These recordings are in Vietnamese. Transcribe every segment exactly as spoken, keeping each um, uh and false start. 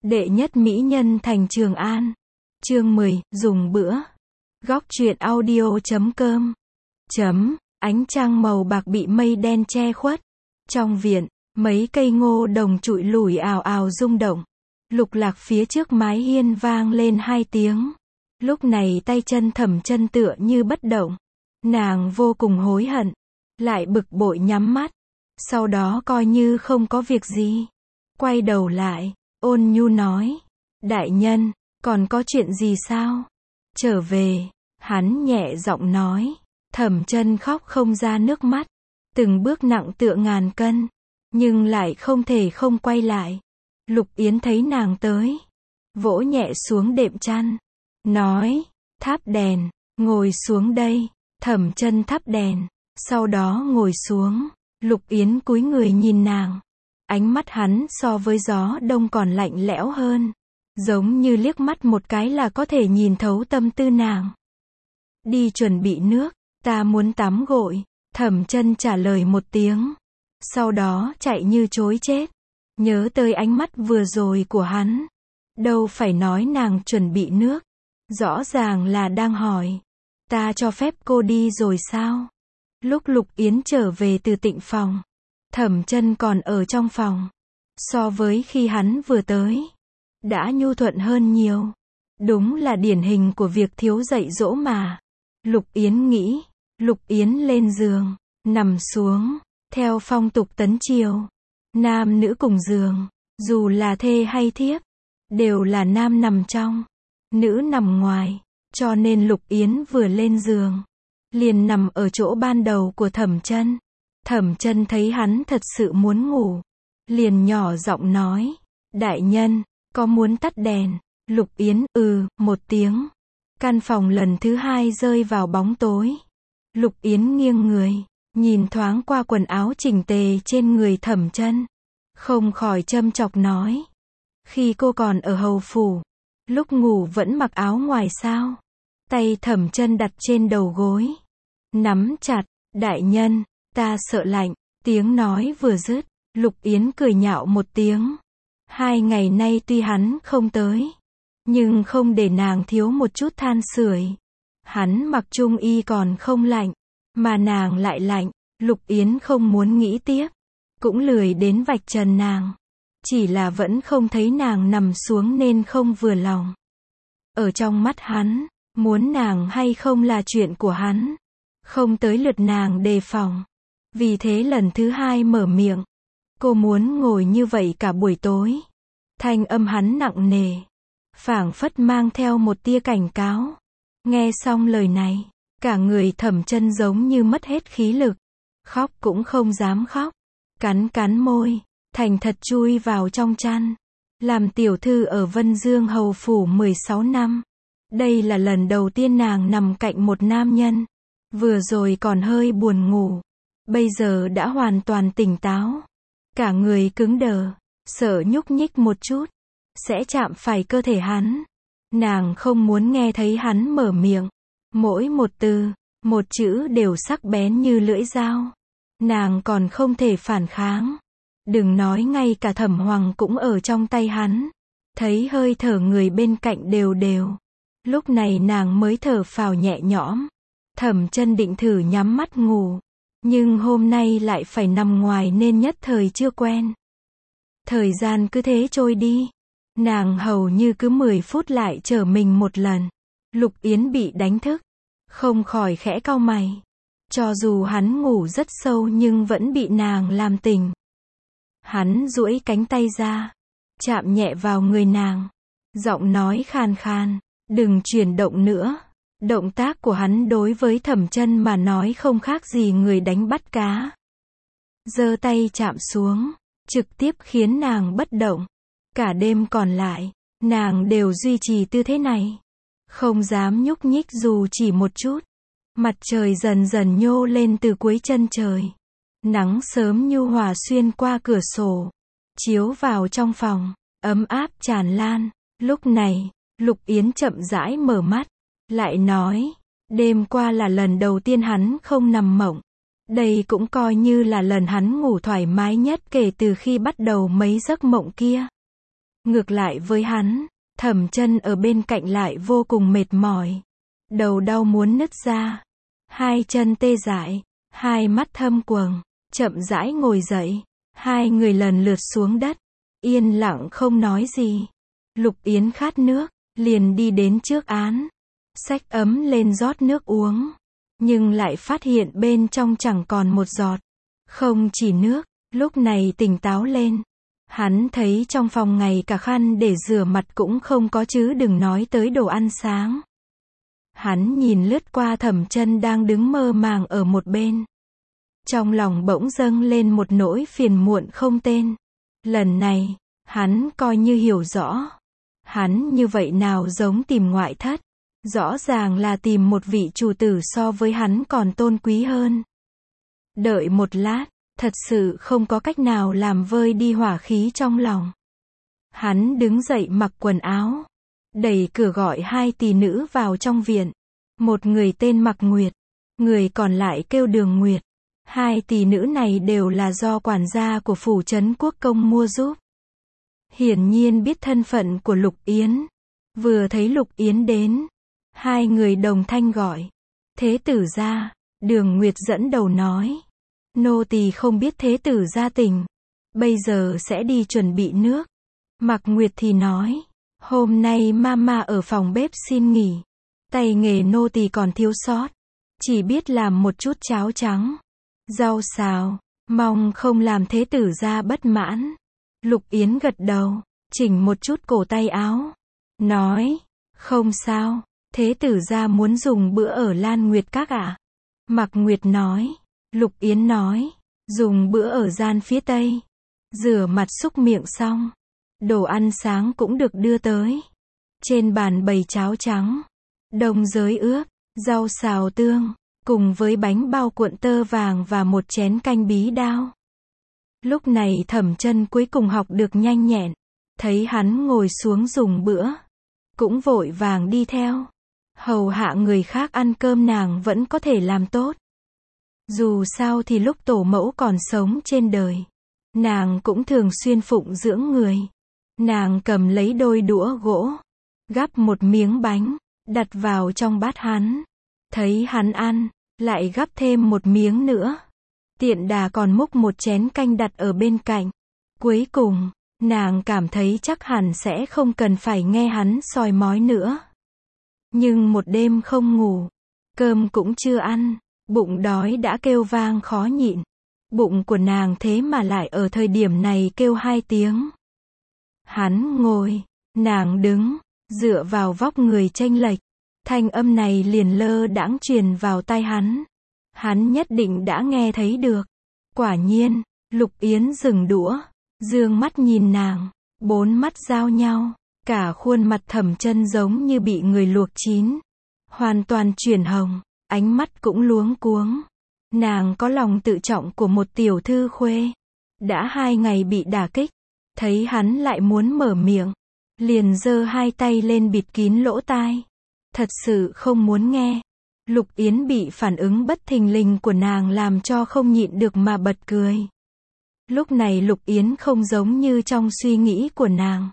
Đệ nhất mỹ nhân thành Trường An. Chương mười, dùng bữa. Góc truyện audio chấm com. Chấm, ánh trăng màu bạc bị mây đen che khuất. Trong viện, mấy cây ngô đồng trụi lủi ào ào rung động. Lục lạc phía trước mái hiên vang lên hai tiếng. Lúc này tay chân Thẩm Chân tựa như bất động. Nàng vô cùng hối hận, lại bực bội nhắm mắt. Sau đó coi như không có việc gì. Quay đầu lại, ôn nhu nói, đại nhân, còn có chuyện gì sao? Trở về, hắn nhẹ giọng nói. Thẩm Chân khóc không ra nước mắt, từng bước nặng tựa ngàn cân, nhưng lại không thể không quay lại. Lục Yến thấy nàng tới, vỗ nhẹ xuống đệm chăn, nói, thắp đèn, ngồi xuống đây. Thẩm Chân thắp đèn, sau đó ngồi xuống. Lục Yến cúi người nhìn nàng. Ánh mắt hắn so với gió đông còn lạnh lẽo hơn, giống như liếc mắt một cái là có thể nhìn thấu tâm tư nàng. Đi chuẩn bị nước, ta muốn tắm gội. Thẩm Chân trả lời một tiếng, sau đó chạy như trối chết. Nhớ tới ánh mắt vừa rồi của hắn, đâu phải nói nàng chuẩn bị nước, rõ ràng là đang hỏi, ta cho phép cô đi rồi sao? Lúc Lục Yến trở về từ tịnh phòng, Thẩm Chân còn ở trong phòng. So với khi hắn vừa tới, đã nhu thuận hơn nhiều. Đúng là điển hình của việc thiếu dạy dỗ mà. Lục Yến nghĩ. Lục Yến lên giường, nằm xuống. Theo phong tục tấn triều, nam nữ cùng giường, dù là thê hay thiếp, đều là nam nằm trong, nữ nằm ngoài. Cho nên Lục Yến vừa lên giường, liền nằm ở chỗ ban đầu của Thẩm Chân. Thẩm Chân thấy hắn thật sự muốn ngủ, liền nhỏ giọng nói, đại nhân, có muốn tắt đèn? Lục Yến, ừ, một tiếng. Căn phòng lần thứ hai rơi vào bóng tối. Lục Yến nghiêng người, nhìn thoáng qua quần áo chỉnh tề trên người Thẩm Chân, không khỏi châm chọc nói, khi cô còn ở hầu phủ, lúc ngủ vẫn mặc áo ngoài sao? Tay Thẩm Chân đặt trên đầu gối, nắm chặt, đại nhân, ta sợ lạnh. Tiếng nói vừa dứt, Lục Yến cười nhạo một tiếng. Hai ngày nay tuy hắn không tới, nhưng không để nàng thiếu một chút than sưởi. Hắn mặc trung y còn không lạnh, mà nàng lại lạnh. Lục Yến không muốn nghĩ tiếp, cũng lười đến vạch trần nàng. Chỉ là vẫn không thấy nàng nằm xuống nên không vừa lòng. Ở trong mắt hắn, muốn nàng hay không là chuyện của hắn, không tới lượt nàng đề phòng. Vì thế lần thứ hai mở miệng, cô muốn ngồi như vậy cả buổi tối. Thanh âm hắn nặng nề, phảng phất mang theo một tia cảnh cáo. Nghe xong lời này, cả người Thẩm Chân giống như mất hết khí lực, khóc cũng không dám khóc, cắn cắn môi, thành thật chui vào trong chăn. Làm tiểu thư ở Vân Dương hầu phủ mười sáu năm, đây là lần đầu tiên nàng nằm cạnh một nam nhân. Vừa rồi còn hơi buồn ngủ, bây giờ đã hoàn toàn tỉnh táo. Cả người cứng đờ, sợ nhúc nhích một chút sẽ chạm phải cơ thể hắn. Nàng không muốn nghe thấy hắn mở miệng. Mỗi một từ, một chữ đều sắc bén như lưỡi dao. Nàng còn không thể phản kháng. Đừng nói ngay cả Thẩm Hoàng cũng ở trong tay hắn. Thấy hơi thở người bên cạnh đều đều. Lúc này nàng mới thở phào nhẹ nhõm. Thẩm Chân định thử nhắm mắt ngủ, nhưng hôm nay lại phải nằm ngoài nên nhất thời chưa quen. Thời gian cứ thế trôi đi. Nàng hầu như cứ mười phút lại trở mình một lần. Lục Yến bị đánh thức, không khỏi khẽ cau mày. Cho dù hắn ngủ rất sâu nhưng vẫn bị nàng làm tỉnh. Hắn duỗi cánh tay ra, chạm nhẹ vào người nàng, giọng nói khàn khàn, đừng chuyển động nữa. Động tác của hắn đối với Thẩm Chân mà nói không khác gì người đánh bắt cá. Giơ tay chạm xuống, trực tiếp khiến nàng bất động. Cả đêm còn lại, nàng đều duy trì tư thế này, không dám nhúc nhích dù chỉ một chút. Mặt trời dần dần nhô lên từ cuối chân trời. Nắng sớm nhu hòa xuyên qua cửa sổ, chiếu vào trong phòng, ấm áp tràn lan. Lúc này, Lục Yến chậm rãi mở mắt, lại nói, đêm qua là lần đầu tiên hắn không nằm mộng. Đây cũng coi như là lần hắn ngủ thoải mái nhất kể từ khi bắt đầu mấy giấc mộng kia. Ngược lại với hắn, Thẩm Chân ở bên cạnh lại vô cùng mệt mỏi. Đầu đau muốn nứt ra. Hai chân tê dại, hai mắt thâm quầng, chậm rãi ngồi dậy. Hai người lần lượt xuống đất, yên lặng không nói gì. Lục Yến khát nước, liền đi đến trước án, xách ấm lên rót nước uống. Nhưng lại phát hiện bên trong chẳng còn một giọt. Không chỉ nước, lúc này tỉnh táo lên. Hắn thấy trong phòng ngay cả khăn để rửa mặt cũng không có chứ đừng nói tới đồ ăn sáng. Hắn nhìn lướt qua Thẩm Chân đang đứng mơ màng ở một bên. Trong lòng bỗng dâng lên một nỗi phiền muộn không tên. Lần này, hắn coi như hiểu rõ. Hắn như vậy nào giống tìm ngoại thất. Rõ ràng là tìm một vị chủ tử so với hắn còn tôn quý hơn. Đợi một lát, thật sự không có cách nào làm vơi đi hỏa khí trong lòng. Hắn đứng dậy mặc quần áo, đẩy cửa gọi hai tỷ nữ vào trong viện. Một người tên Mặc Nguyệt, người còn lại kêu Đường Nguyệt. Hai tỷ nữ này đều là do quản gia của phủ trấn quốc công mua giúp. Hiển nhiên biết thân phận của Lục Yến. Vừa thấy Lục Yến đến, hai người đồng thanh gọi. Thế tử gia. Đường Nguyệt dẫn đầu nói. Nô tỳ không biết thế tử gia tỉnh. Bây giờ sẽ đi chuẩn bị nước. Mặc Nguyệt thì nói. Hôm nay mama ở phòng bếp xin nghỉ. Tay nghề nô tỳ còn thiếu sót. Chỉ biết làm một chút cháo trắng. Rau xào. Mong không làm thế tử gia bất mãn. Lục Yến gật đầu. Chỉnh một chút cổ tay áo. Nói. Không sao. Thế tử gia muốn dùng bữa ở Lan Nguyệt Các ạ? À? Mặc Nguyệt nói. Lục Yến nói. Dùng bữa ở gian phía tây. Rửa mặt xúc miệng xong. Đồ ăn sáng cũng được đưa tới. Trên bàn bày cháo trắng. Đông giới ướp. Rau xào tương. Cùng với bánh bao cuộn tơ vàng và một chén canh bí đao. Lúc này Thẩm Chân cuối cùng học được nhanh nhẹn. Thấy hắn ngồi xuống dùng bữa. Cũng vội vàng đi theo. Hầu hạ người khác ăn cơm nàng vẫn có thể làm tốt. Dù sao thì lúc tổ mẫu còn sống trên đời, nàng cũng thường xuyên phụng dưỡng người. Nàng cầm lấy đôi đũa gỗ, gắp một miếng bánh, đặt vào trong bát hắn. Thấy hắn ăn, lại gắp thêm một miếng nữa. Tiện đà còn múc một chén canh đặt ở bên cạnh. Cuối cùng, nàng cảm thấy chắc hẳn sẽ không cần phải nghe hắn soi mói nữa. Nhưng một đêm không ngủ, cơm cũng chưa ăn, bụng đói đã kêu vang khó nhịn. Bụng của nàng thế mà lại ở thời điểm này kêu hai tiếng. Hắn ngồi, nàng đứng, dựa vào vóc người chênh lệch. Thanh âm này liền lơ đãng truyền vào tai hắn. Hắn nhất định đã nghe thấy được. Quả nhiên, Lục Yến dừng đũa, dương mắt nhìn nàng, bốn mắt giao nhau. Cả khuôn mặt Thẩm Chân giống như bị người luộc chín. Hoàn toàn chuyển hồng, ánh mắt cũng luống cuống. Nàng có lòng tự trọng của một tiểu thư khuê. Đã hai ngày bị đả kích. Thấy hắn lại muốn mở miệng. Liền giơ hai tay lên bịt kín lỗ tai. Thật sự không muốn nghe. Lục Yến bị phản ứng bất thình lình của nàng làm cho không nhịn được mà bật cười. Lúc này Lục Yến không giống như trong suy nghĩ của nàng.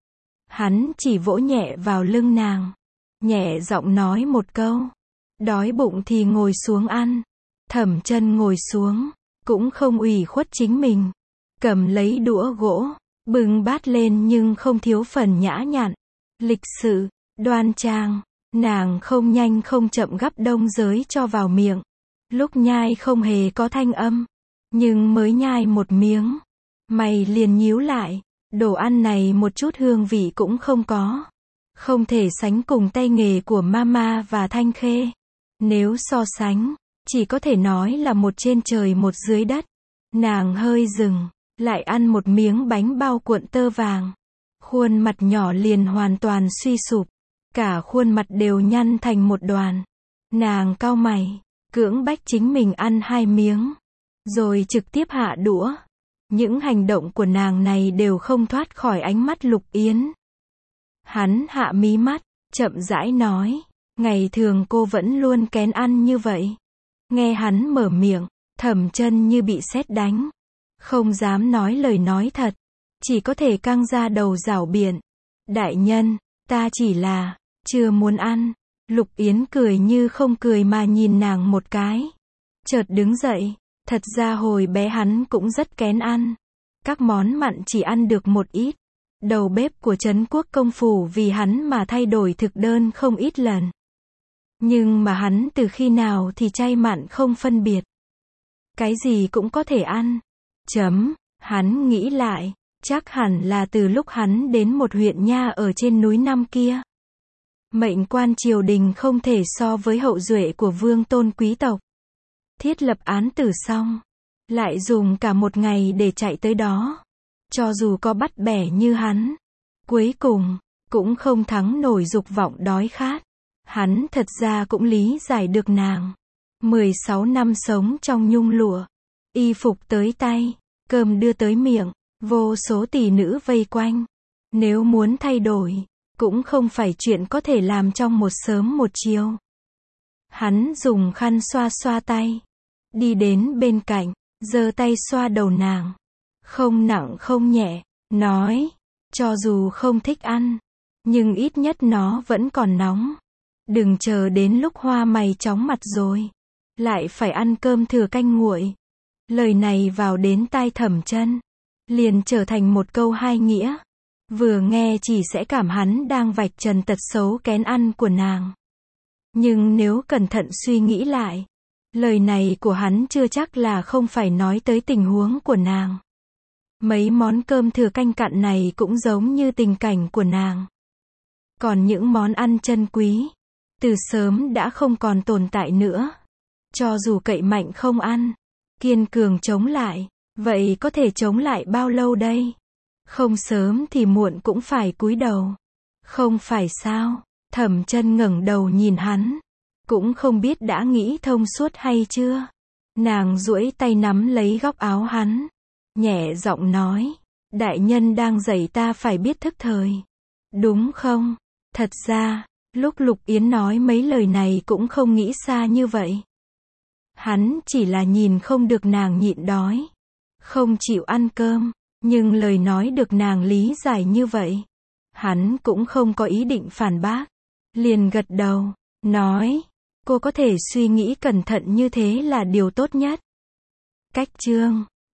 Hắn chỉ vỗ nhẹ vào lưng nàng. Nhẹ giọng nói một câu. Đói bụng thì ngồi xuống ăn. Thẩm Chân ngồi xuống. Cũng không ủy khuất chính mình. Cầm lấy đũa gỗ. Bưng bát lên nhưng không thiếu phần nhã nhặn. Lịch sự, đoan trang. Nàng không nhanh không chậm gắp đông giới cho vào miệng. Lúc nhai không hề có thanh âm. Nhưng mới nhai một miếng. Mày liền nhíu lại. Đồ ăn này một chút hương vị cũng không có. Không thể sánh cùng tay nghề của mama và Thanh Khê. Nếu so sánh, chỉ có thể nói là một trên trời một dưới đất. Nàng hơi dừng, lại ăn một miếng bánh bao cuộn tơ vàng. Khuôn mặt nhỏ liền hoàn toàn suy sụp. Cả khuôn mặt đều nhăn thành một đoàn. Nàng cau mày, cưỡng bách chính mình ăn hai miếng. Rồi trực tiếp hạ đũa. Những hành động của nàng này đều không thoát khỏi ánh mắt Lục Yến. Hắn hạ mí mắt, chậm rãi nói. Ngày thường cô vẫn luôn kén ăn như vậy. Nghe hắn mở miệng, Thẩm Chân như bị sét đánh. Không dám nói lời nói thật. chỉ có thể căng ra đầu rảo biện. Đại nhân, ta chỉ là, chưa muốn ăn. Lục Yến cười như không cười mà nhìn nàng một cái. Chợt đứng dậy, thật ra hồi bé hắn cũng rất kén ăn. Các món mặn chỉ ăn được một ít. Đầu bếp của Trấn Quốc công phủ vì hắn mà thay đổi thực đơn không ít lần. Nhưng mà hắn từ khi nào thì chay mặn không phân biệt. Cái gì cũng có thể ăn. Chấm, hắn nghĩ lại, chắc hẳn là từ lúc hắn đến một huyện nha ở trên núi năm kia. Mệnh quan triều đình không thể so với hậu duệ của vương tôn quý tộc. Thiết lập án tử xong, lại dùng cả một ngày để chạy tới đó. Cho dù có bắt bẻ như hắn, cuối cùng, cũng không thắng nổi dục vọng đói khát. Hắn thật ra cũng lý giải được nàng. mười sáu năm sống trong nhung lụa, y phục tới tay, cơm đưa tới miệng, vô số tỷ nữ vây quanh. Nếu muốn thay đổi, cũng không phải chuyện có thể làm trong một sớm một chiều. Hắn dùng khăn xoa xoa tay, đi đến bên cạnh, giơ tay xoa đầu nàng. Không nặng không nhẹ, nói, cho dù không thích ăn, nhưng ít nhất nó vẫn còn nóng. Đừng chờ đến lúc hoa mày chóng mặt rồi, lại phải ăn cơm thừa canh nguội. Lời này vào đến tai Thẩm Chân, liền trở thành một câu hai nghĩa. Vừa nghe chỉ sẽ cảm hắn đang vạch trần tật xấu kén ăn của nàng. Nhưng nếu cẩn thận suy nghĩ lại, lời này của hắn chưa chắc là không phải nói tới tình huống của nàng. Mấy món cơm thừa canh cặn này cũng giống như tình cảnh của nàng. Còn những món ăn chân quý, từ sớm đã không còn tồn tại nữa. Cho dù cậy mạnh không ăn, kiên cường chống lại, vậy có thể chống lại bao lâu đây? Không sớm thì muộn cũng phải cúi đầu. Không phải sao? Thẩm Chân ngẩng đầu nhìn hắn, cũng không biết đã nghĩ thông suốt hay chưa. Nàng duỗi tay nắm lấy góc áo hắn, nhẹ giọng nói, đại nhân đang dạy ta phải biết thức thời. Đúng không? Thật ra, lúc Lục Yến nói mấy lời này cũng không nghĩ xa như vậy. Hắn chỉ là nhìn không được nàng nhịn đói, không chịu ăn cơm, nhưng lời nói được nàng lý giải như vậy. Hắn cũng không có ý định phản bác, liền gật đầu, nói, cô có thể suy nghĩ cẩn thận như thế là điều tốt nhất. Cách chương